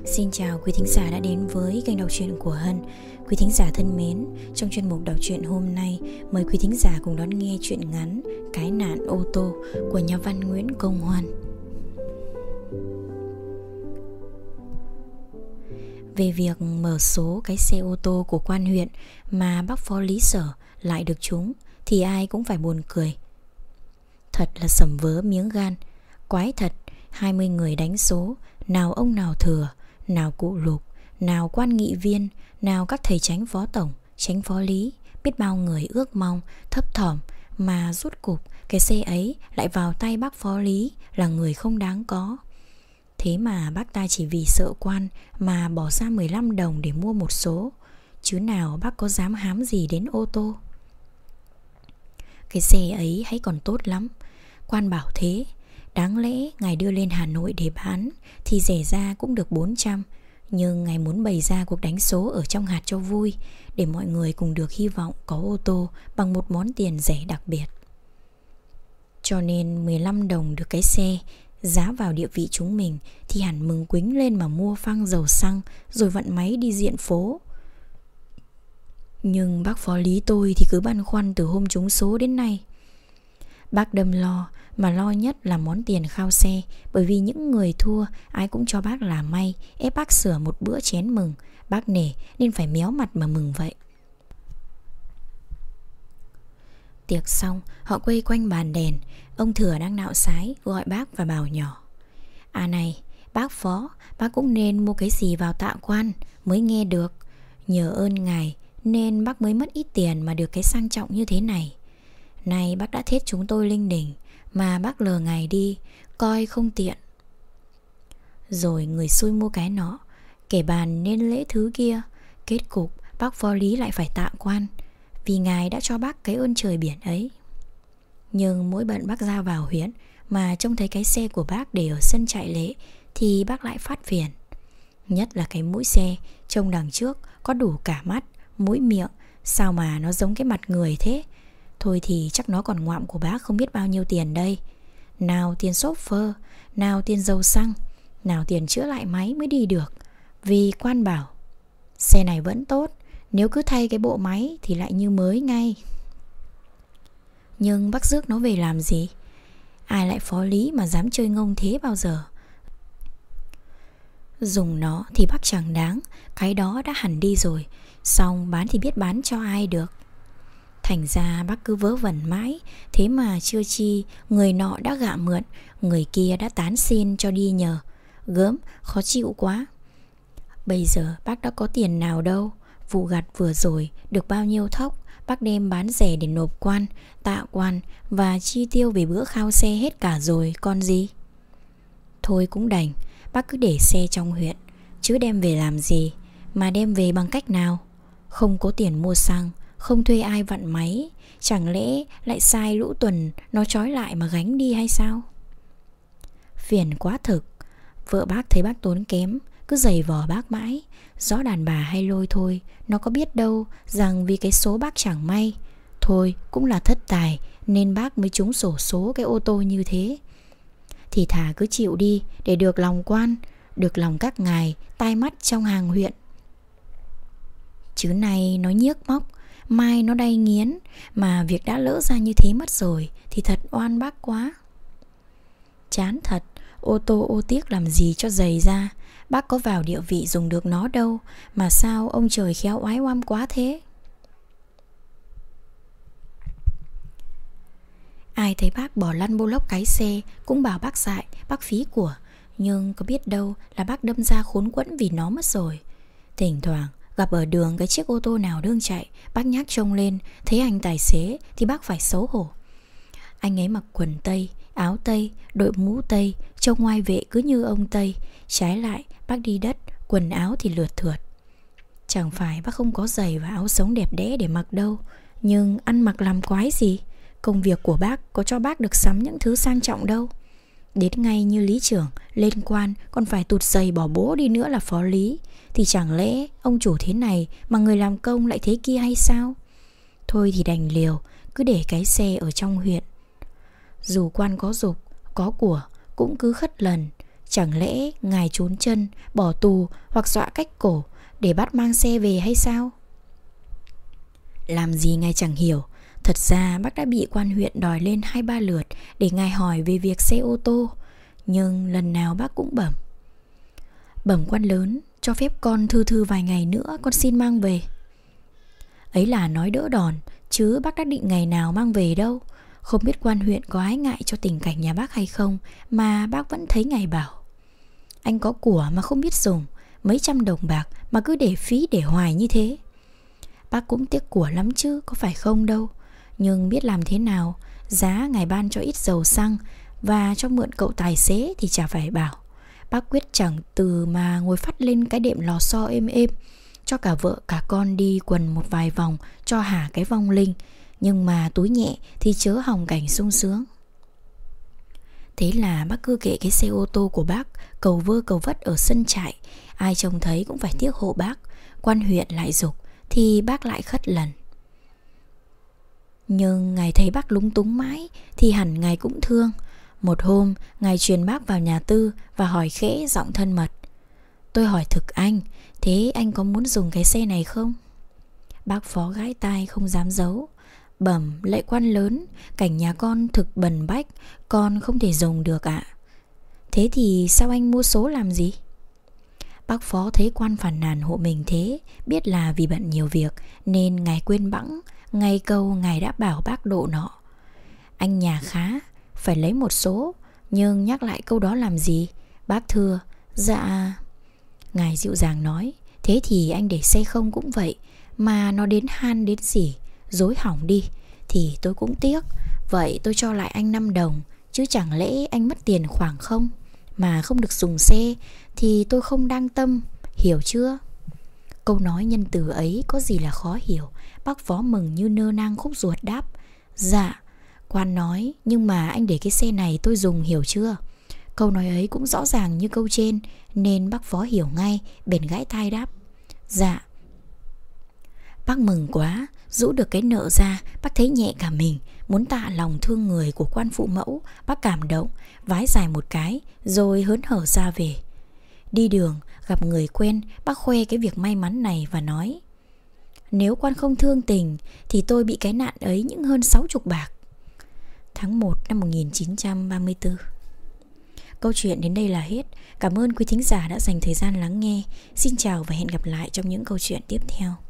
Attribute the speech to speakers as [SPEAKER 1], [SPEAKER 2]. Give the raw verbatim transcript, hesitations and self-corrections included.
[SPEAKER 1] Xin chào quý thính giả đã đến với kênh đọc truyện của Hân. Quý thính giả thân mến, trong chuyên mục đọc truyện hôm nay, mời quý thính giả cùng đón nghe truyện ngắn Cái nạn ô tô của nhà văn Nguyễn Công Hoan. Về việc mở số cái xe ô tô của quan huyện mà bác phó Lý Sở lại được trúng thì ai cũng phải buồn cười. Thật là sẩm vớ miếng gan. Quái thật, hai mươi người đánh số, nào ông nào Thừa, nào cụ Lục, nào quan nghị viên, nào các thầy chánh phó tổng, chánh phó lý. Biết bao người ước mong, thấp thỏm, mà rút cục cái xe ấy lại vào tay bác phó Lý là người không đáng có. Thế mà bác ta chỉ vì sợ quan mà bỏ ra mười lăm đồng để mua một số, chứ nào bác có dám hám gì đến ô tô. Cái xe ấy hãy còn tốt lắm. Quan bảo thế, đáng lẽ ngài đưa lên Hà Nội để bán thì rẻ ra cũng được bốn trăm, nhưng ngài muốn bày ra cuộc đánh số ở trong hạt cho vui, để mọi người cùng được hy vọng có ô tô bằng một món tiền rẻ đặc biệt. Cho nên mười lăm đồng được cái xe, giá vào địa vị chúng mình thì hẳn mừng quính lên mà mua phăng dầu xăng rồi vặn máy đi diện phố. Nhưng bác phó Lý tôi thì cứ băn khoăn từ hôm trúng số đến nay. Bác đâm lo, mà lo nhất là món tiền khao xe, bởi vì những người thua ai cũng cho bác là may, ép bác sửa một bữa chén mừng. Bác nể nên phải méo mặt mà mừng vậy. Tiệc xong, họ quây quanh bàn đèn. Ông Thừa đang nạo sái gọi bác và bảo nhỏ: À này, bác phó, bác cũng nên mua cái gì vào tạ quan mới nghe được. Nhờ ơn ngài nên bác mới mất ít tiền mà được cái sang trọng như thế này. Này bác đã thết chúng tôi linh đình, mà bác lờ ngài đi, coi không tiện. Rồi người xui mua cái nọ, kẻ bàn nên lễ thứ kia. Kết cục bác phó Lý lại phải tạ quan, vì ngài đã cho bác cái ơn trời biển ấy. Nhưng mỗi bận bác ra vào huyện mà trông thấy cái xe của bác để ở sân trại lễ thì bác lại phát phiền. Nhất là cái mũi xe trông đằng trước có đủ cả mắt, mũi, miệng, sao mà nó giống cái mặt người thế. Thôi thì chắc nó còn ngoạm của bác không biết bao nhiêu tiền đây. Nào tiền xốp phơ, nào tiền dầu xăng, nào tiền chữa lại máy mới đi được. Vì quan bảo xe này vẫn tốt, nếu cứ thay cái bộ máy thì lại như mới ngay. Nhưng bác rước nó về làm gì? Ai lại phó Lý mà dám chơi ngông thế bao giờ? Dùng nó thì bác chẳng đáng, cái đó đã hẳn đi rồi, xong bán thì biết bán cho ai được. Thành ra bác cứ vớ vẩn mãi. Thế mà chưa chi người nọ đã gạ mượn, người kia đã tán xin cho đi nhờ. Gớm, khó chịu quá. Bây giờ bác đã có tiền nào đâu. Vụ gặt vừa rồi được bao nhiêu thóc, bác đem bán rẻ để nộp quan, tạ quan và chi tiêu về bữa khao xe hết cả rồi còn gì. Thôi cũng đành, bác cứ để xe trong huyện, chứ đem về làm gì, mà đem về bằng cách nào? Không có tiền mua xăng, không thuê ai vặn máy, chẳng lẽ lại sai lũ tuần nó trói lại mà gánh đi hay sao? Phiền quá thực. Vợ bác thấy bác tốn kém, cứ giày vò bác mãi. Rõ đàn bà hay lôi thôi, nó có biết đâu rằng vì cái số bác chẳng may. Thôi cũng là thất tài nên bác mới trúng xổ số cái ô tô như thế. Thì thà cứ chịu đi để được lòng quan, được lòng các ngài tai mắt trong hàng huyện. Chứ này nó nhiếc móc, mai nó đay nghiến, mà việc đã lỡ ra như thế mất rồi thì thật oan bác quá. Chán thật, ô tô ô tiếc làm gì cho dày ra. Bác có vào địa vị dùng được nó đâu, mà sao ông trời khéo oái oăm quá thế. Ai thấy bác bỏ lăn bô lốc cái xe cũng bảo bác dại, bác phí của. Nhưng có biết đâu là bác đâm ra khốn quẫn vì nó mất rồi. Thỉnh thoảng gặp ở đường cái chiếc ô tô nào đương chạy, bác nhác trông lên, thấy anh tài xế thì bác phải xấu hổ. Anh ấy mặc quần tây, áo tây, đội mũ tây, trông ngoại vệ cứ như ông Tây. Trái lại bác đi đất, quần áo thì lượt thượt. Chẳng phải bác không có giày và áo sống đẹp đẽ để mặc đâu, nhưng ăn mặc làm quái gì. Công việc của bác có cho bác được sắm những thứ sang trọng đâu. Đến ngay như lý trưởng, lên quan còn phải tụt giày bỏ bố đi nữa là phó Lý, thì chẳng lẽ ông chủ thế này mà người làm công lại thế kia hay sao? Thôi thì đành liều, cứ để cái xe ở trong huyện. Dù quan có dục, có của cũng cứ khất lần, Chẳng lẽ ngài trốn chân, bỏ tù hoặc dọa cách cổ để bắt mang xe về hay sao? Làm gì ngài chẳng hiểu. Thật ra bác đã bị quan huyện đòi lên hai ba lượt để ngài hỏi về việc xe ô tô, nhưng lần nào bác cũng bẩm: Bẩm quan lớn, cho phép con thư thư vài ngày nữa, con xin mang về. Ấy là nói đỡ đòn, chứ bác đã định ngày nào mang về đâu. Không biết quan huyện có ái ngại cho tình cảnh nhà bác hay không, mà bác vẫn thấy ngài bảo: Anh có của mà không biết dùng, mấy trăm đồng bạc mà cứ để phí để hoài như thế. Bác cũng tiếc của lắm chứ, có phải không đâu. Nhưng biết làm thế nào, giá ngài ban cho ít dầu xăng và cho mượn cậu tài xế thì chả phải bảo. Bác quyết chẳng từ mà ngồi phát lên cái đệm lò xo êm êm, cho cả vợ cả con đi quần một vài vòng cho hả cái vong linh. Nhưng mà túi nhẹ thì chớ hòng cảnh sung sướng. Thế là bác cứ kệ cái xe ô tô của bác cầu vơ cầu vất ở sân trại. Ai trông thấy cũng phải tiếc hộ bác. Quan huyện lại giục thì bác lại khất lần. Nhưng ngài thấy bác lúng túng mãi thì hẳn ngài cũng thương. Một hôm ngài truyền bác vào nhà tư và hỏi khẽ giọng thân mật: Tôi hỏi thực anh, thế anh có muốn dùng cái xe này không? Bác phó gãi tai không dám giấu: Bẩm lạy quan lớn, cảnh nhà con thực bần bách, con không thể dùng được ạ. Thế thì sao anh mua số làm gì? Bác phó thấy quan phàn nàn hộ mình thế, biết là vì bận nhiều việc nên ngài quên bẵng ngay câu ngài đã bảo bác độ nọ: Anh nhà khá, phải lấy một số. Nhưng nhắc lại câu đó làm gì? Bác thưa: Dạ. Ngài dịu dàng nói: Thế thì anh để xe không cũng vậy, mà nó đến han đến gì, dối hỏng đi thì tôi cũng tiếc. Vậy tôi cho lại anh năm đồng, chứ chẳng lẽ anh mất tiền khoảng không? Mà không được dùng xe thì tôi không đang tâm, hiểu chưa? Câu nói nhân từ ấy có gì là khó hiểu. Bác phó mừng như nơ nang khúc ruột đáp: Dạ. Quan nói: Nhưng mà anh để cái xe này tôi dùng, hiểu chưa? Câu nói ấy cũng rõ ràng như câu trên, nên bác phó hiểu ngay, bèn gãi tai đáp: Dạ. Bác mừng quá, rũ được cái nợ ra. Bác thấy nhẹ cả mình, muốn tạ lòng thương người của quan phụ mẫu. Bác cảm động, vái dài một cái, rồi hớn hở ra về. Đi đường, gặp người quen, bác khoe cái việc may mắn này và nói: Nếu quan không thương tình thì tôi bị cái nạn ấy những hơn sáu chục bạc. Tháng một năm một nghìn chín trăm ba mươi tư. Câu chuyện đến đây là hết. Cảm ơn quý thính giả đã dành thời gian lắng nghe. Xin chào và hẹn gặp lại trong những câu chuyện tiếp theo.